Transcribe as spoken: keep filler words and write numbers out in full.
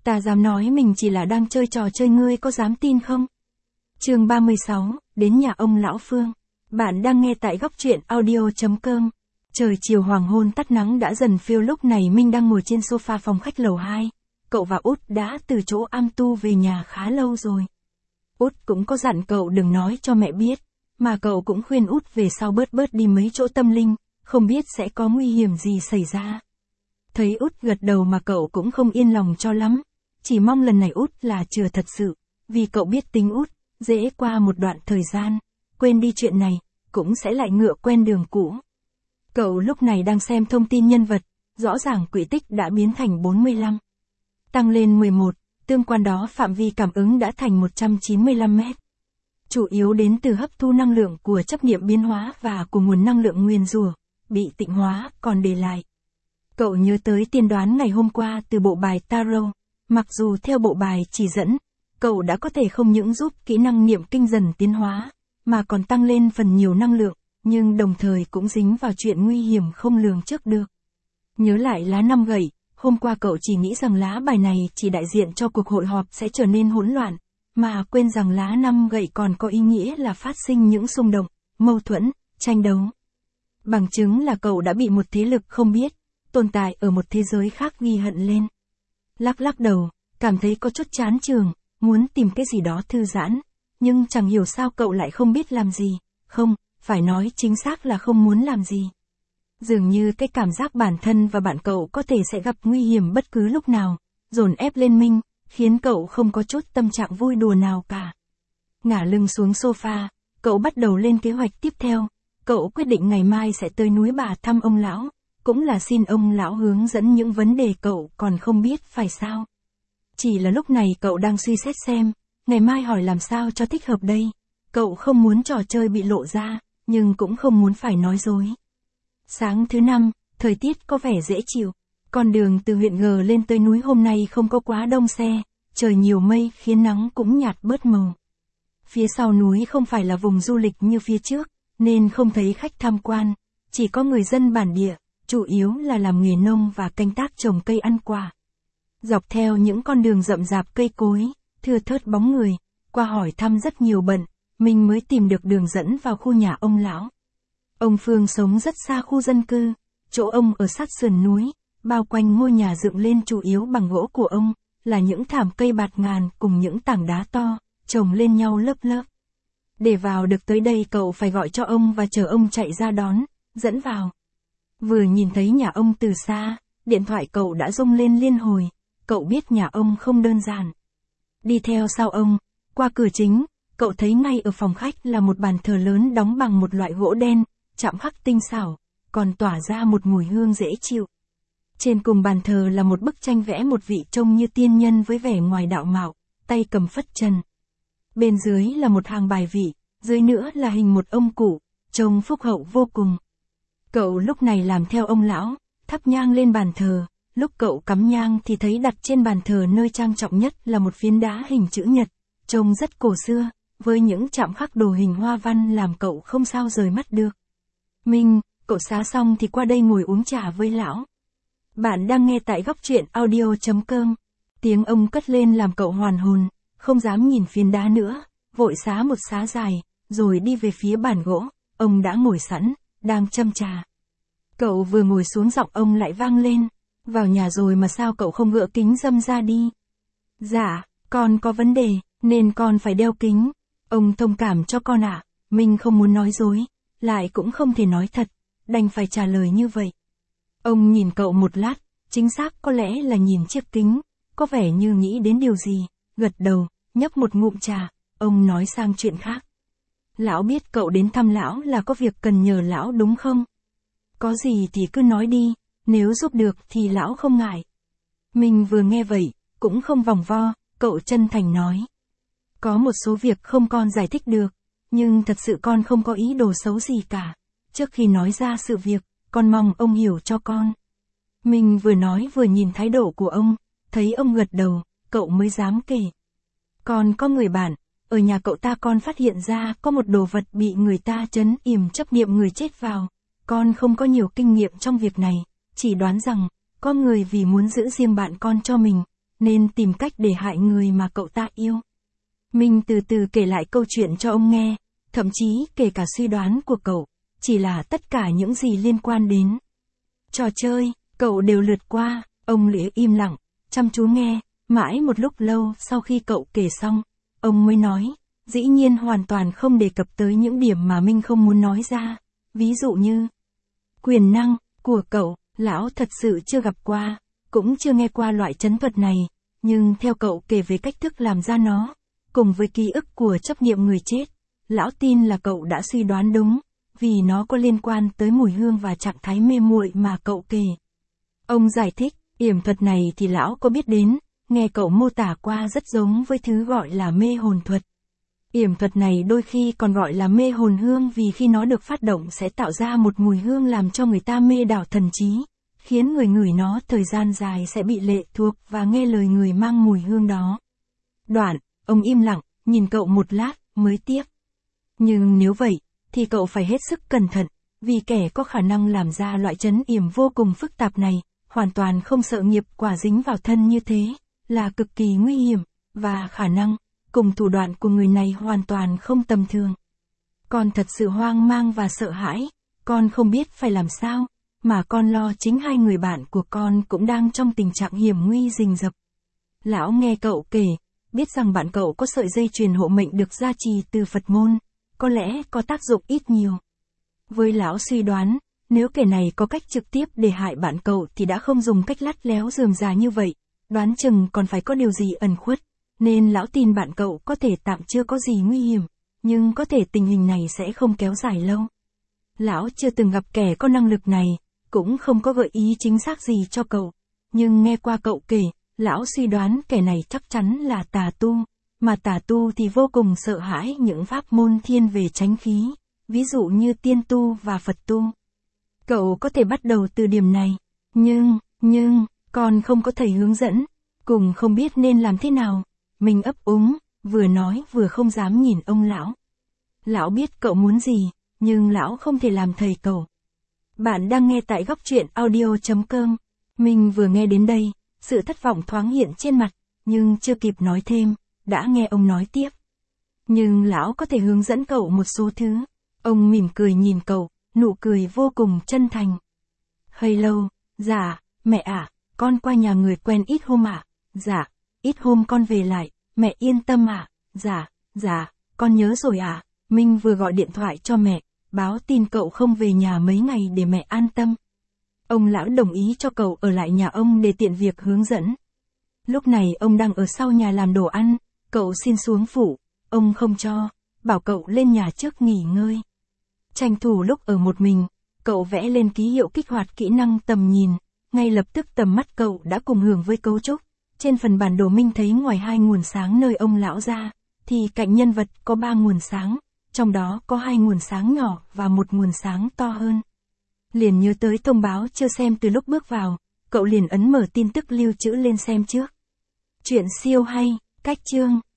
Ta dám nói mình chỉ là đang chơi trò chơi, ngươi có dám tin không? Chương ba mươi sáu, đến nhà ông lão Phương. Bạn đang nghe tại góc truyện audio chấm com. Trời chiều hoàng hôn tắt nắng đã dần phiêu, lúc này Minh đang ngồi trên sofa phòng khách lầu hai. Cậu và Út đã từ chỗ am tu về nhà khá lâu rồi. Út cũng có dặn cậu đừng nói cho mẹ biết, mà cậu cũng khuyên Út về sau bớt bớt đi mấy chỗ tâm linh, không biết sẽ có nguy hiểm gì xảy ra. Thấy Út gật đầu mà cậu cũng không yên lòng cho lắm, chỉ mong lần này Út là chừa thật sự, vì cậu biết tính Út, dễ qua một đoạn thời gian, quên đi chuyện này, cũng sẽ lại ngựa quen đường cũ. Cậu lúc này đang xem thông tin nhân vật, rõ ràng quỹ tích đã biến thành bốn mươi lăm. Tăng lên mười một, tương quan đó phạm vi cảm ứng đã thành một trăm chín mươi lăm mét. Chủ yếu đến từ hấp thu năng lượng của chấp niệm biến hóa và của nguồn năng lượng nguyền rủa, bị tịnh hóa còn để lại. Cậu nhớ tới tiên đoán ngày hôm qua từ bộ bài Tarot, mặc dù theo bộ bài chỉ dẫn, cậu đã có thể không những giúp kỹ năng niệm kinh dần tiến hóa, mà còn tăng lên phần nhiều năng lượng, nhưng đồng thời cũng dính vào chuyện nguy hiểm không lường trước được. Nhớ lại lá năm gậy, hôm qua cậu chỉ nghĩ rằng lá bài này chỉ đại diện cho cuộc hội họp sẽ trở nên hỗn loạn, mà quên rằng lá năm gậy còn có ý nghĩa là phát sinh những xung động, mâu thuẫn, tranh đấu. Bằng chứng là cậu đã bị một thế lực không biết, tồn tại ở một thế giới khác ghi hận lên. Lắc lắc đầu, cảm thấy có chút chán trường, muốn tìm cái gì đó thư giãn, nhưng chẳng hiểu sao cậu lại không biết làm gì, không, phải nói chính xác là không muốn làm gì. Dường như cái cảm giác bản thân và bạn cậu có thể sẽ gặp nguy hiểm bất cứ lúc nào, dồn ép lên Minh, khiến cậu không có chút tâm trạng vui đùa nào cả. Ngả lưng xuống sofa, cậu bắt đầu lên kế hoạch tiếp theo. Cậu quyết định ngày mai sẽ tới núi Bà thăm ông lão, cũng là xin ông lão hướng dẫn những vấn đề cậu còn không biết phải sao. Chỉ là lúc này cậu đang suy xét xem, ngày mai hỏi làm sao cho thích hợp đây. Cậu không muốn trò chơi bị lộ ra, nhưng cũng không muốn phải nói dối. Sáng thứ năm, thời tiết có vẻ dễ chịu. Con đường từ huyện G lên tới núi hôm nay không có quá đông xe, trời nhiều mây khiến nắng cũng nhạt bớt màu. Phía sau núi không phải là vùng du lịch như phía trước, nên không thấy khách tham quan, chỉ có người dân bản địa, chủ yếu là làm nghề nông và canh tác trồng cây ăn quả. Dọc theo những con đường rậm rạp cây cối, thưa thớt bóng người, qua hỏi thăm rất nhiều bận, mình mới tìm được đường dẫn vào khu nhà ông lão. Ông Phương sống rất xa khu dân cư, chỗ ông ở sát sườn núi, bao quanh ngôi nhà dựng lên chủ yếu bằng gỗ của ông, là những thảm cây bạt ngàn cùng những tảng đá to, chồng lên nhau lớp lớp. Để vào được tới đây cậu phải gọi cho ông và chờ ông chạy ra đón, dẫn vào. Vừa nhìn thấy nhà ông từ xa, điện thoại cậu đã rung lên liên hồi, cậu biết nhà ông không đơn giản. Đi theo sau ông, qua cửa chính, cậu thấy ngay ở phòng khách là một bàn thờ lớn đóng bằng một loại gỗ đen, chạm khắc tinh xảo, còn tỏa ra một mùi hương dễ chịu. Trên cùng bàn thờ là một bức tranh vẽ một vị trông như tiên nhân với vẻ ngoài đạo mạo, tay cầm phất trần. Bên dưới là một hàng bài vị, dưới nữa là hình một ông cụ, trông phúc hậu vô cùng. Cậu lúc này làm theo ông lão, thắp nhang lên bàn thờ, lúc cậu cắm nhang thì thấy đặt trên bàn thờ nơi trang trọng nhất là một phiến đá hình chữ nhật, trông rất cổ xưa, với những chạm khắc đồ hình hoa văn làm cậu không sao rời mắt được. Minh, cậu xá xong thì qua đây ngồi uống trà với lão. Bạn đang nghe tại góc truyện audio chấm com. Tiếng ông cất lên làm cậu hoàn hồn, không dám nhìn phiến đá nữa, vội xá một xá dài, rồi đi về phía bàn gỗ, ông đã ngồi sẵn, đang châm trà. Cậu vừa ngồi xuống giọng ông lại vang lên, vào nhà rồi mà sao cậu không gỡ kính râm ra đi? Dạ, con có vấn đề, nên con phải đeo kính. Ông thông cảm cho con ạ, mình không muốn nói dối, lại cũng không thể nói thật, đành phải trả lời như vậy. Ông nhìn cậu một lát, chính xác có lẽ là nhìn chiếc kính, có vẻ như nghĩ đến điều gì, gật đầu, nhấp một ngụm trà, ông nói sang chuyện khác. Lão biết cậu đến thăm lão là có việc cần nhờ lão đúng không? Có gì thì cứ nói đi, nếu giúp được thì lão không ngại. Mình vừa nghe vậy, cũng không vòng vo, cậu chân thành nói. Có một số việc không con giải thích được, nhưng thật sự con không có ý đồ xấu gì cả. Trước khi nói ra sự việc, con mong ông hiểu cho con. Mình vừa nói vừa nhìn thái độ của ông, thấy ông gật đầu, cậu mới dám kể. Con có người bạn, ở nhà cậu ta con phát hiện ra có một đồ vật bị người ta trấn yểm chấp niệm người chết vào. Con không có nhiều kinh nghiệm trong việc này, chỉ đoán rằng, có người vì muốn giữ riêng bạn con cho mình, nên tìm cách để hại người mà cậu ta yêu. Minh từ từ kể lại câu chuyện cho ông nghe, thậm chí kể cả suy đoán của cậu, chỉ là tất cả những gì liên quan đến trò chơi, cậu đều lướt qua. Ông Lĩa im lặng, chăm chú nghe, mãi một lúc lâu sau khi cậu kể xong, ông mới nói, dĩ nhiên hoàn toàn không đề cập tới những điểm mà Minh không muốn nói ra, ví dụ như quyền năng của cậu, lão thật sự chưa gặp qua, cũng chưa nghe qua loại chấn thuật này, nhưng theo cậu kể về cách thức làm ra nó, cùng với ký ức của chấp niệm người chết, lão tin là cậu đã suy đoán đúng, vì nó có liên quan tới mùi hương và trạng thái mê muội mà cậu kể. Ông giải thích, yểm thuật này thì lão có biết đến, nghe cậu mô tả qua rất giống với thứ gọi là mê hồn thuật. Yểm thuật này đôi khi còn gọi là mê hồn hương vì khi nó được phát động sẽ tạo ra một mùi hương làm cho người ta mê đảo thần trí, khiến người ngửi nó thời gian dài sẽ bị lệ thuộc và nghe lời người mang mùi hương đó. Đoạn, ông im lặng, nhìn cậu một lát, mới tiếp. Nhưng nếu vậy, thì cậu phải hết sức cẩn thận, vì kẻ có khả năng làm ra loại trấn yểm vô cùng phức tạp này, hoàn toàn không sợ nghiệp quả dính vào thân như thế, là cực kỳ nguy hiểm, và khả năng, cùng thủ đoạn của người này hoàn toàn không tầm thường. Con thật sự hoang mang và sợ hãi, con không biết phải làm sao, mà con lo chính hai người bạn của con cũng đang trong tình trạng hiểm nguy rình rập. Lão nghe cậu kể, biết rằng bạn cậu có sợi dây chuyền hộ mệnh được gia trì từ Phật môn, có lẽ có tác dụng ít nhiều. Với lão suy đoán, nếu kẻ này có cách trực tiếp để hại bạn cậu thì đã không dùng cách lắt léo rườm rà như vậy, đoán chừng còn phải có điều gì ẩn khuất, nên lão tin bạn cậu có thể tạm chưa có gì nguy hiểm, nhưng có thể tình hình này sẽ không kéo dài lâu. Lão chưa từng gặp kẻ có năng lực này, cũng không có gợi ý chính xác gì cho cậu, nhưng nghe qua cậu kể, lão suy đoán kẻ này chắc chắn là tà tu, mà tà tu thì vô cùng sợ hãi những pháp môn thiên về chánh khí, ví dụ như tiên tu và Phật tu. Cậu có thể bắt đầu từ điểm này, nhưng, nhưng, còn không có thầy hướng dẫn, cùng không biết nên làm thế nào. Mình ấp úng, vừa nói vừa không dám nhìn ông lão. Lão biết cậu muốn gì, nhưng lão không thể làm thầy cậu. Bạn đang nghe tại góc truyện audio chấm com. Mình vừa nghe đến đây, sự thất vọng thoáng hiện trên mặt, nhưng chưa kịp nói thêm, đã nghe ông nói tiếp. Nhưng lão có thể hướng dẫn cậu một số thứ. Ông mỉm cười nhìn cậu, nụ cười vô cùng chân thành. Hơi lâu, dạ, mẹ ạ, con qua nhà người quen ít hôm ạ, dạ, ít hôm con về lại, mẹ yên tâm ạ, dạ, dạ, con nhớ rồi ạ. Minh vừa gọi điện thoại cho mẹ, báo tin cậu không về nhà mấy ngày để mẹ an tâm. Ông lão đồng ý cho cậu ở lại nhà ông để tiện việc hướng dẫn. Lúc này ông đang ở sau nhà làm đồ ăn, cậu xin xuống phụ, ông không cho, bảo cậu lên nhà trước nghỉ ngơi. Tranh thủ lúc ở một mình, cậu vẽ lên ký hiệu kích hoạt kỹ năng tầm nhìn, ngay lập tức tầm mắt cậu đã cùng hưởng với cấu trúc. Trên phần bản đồ Minh thấy ngoài hai nguồn sáng nơi ông lão ra, thì cạnh nhân vật có ba nguồn sáng, trong đó có hai nguồn sáng nhỏ và một nguồn sáng to hơn. Liền nhớ tới thông báo chưa xem từ lúc bước vào, cậu liền ấn mở tin tức lưu trữ lên xem trước. Chuyện siêu hay, cách chương,